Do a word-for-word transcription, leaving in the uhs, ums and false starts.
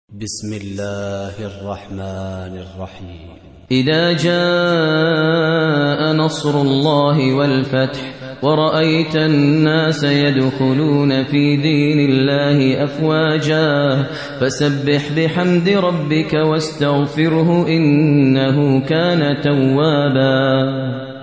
بسم الله الرحمن الرحيم. إذا جاء نصر الله والفتح ورأيت الناس يدخلون في دين الله أفواجا فسبح بحمد ربك واستغفره إنه كان توابا.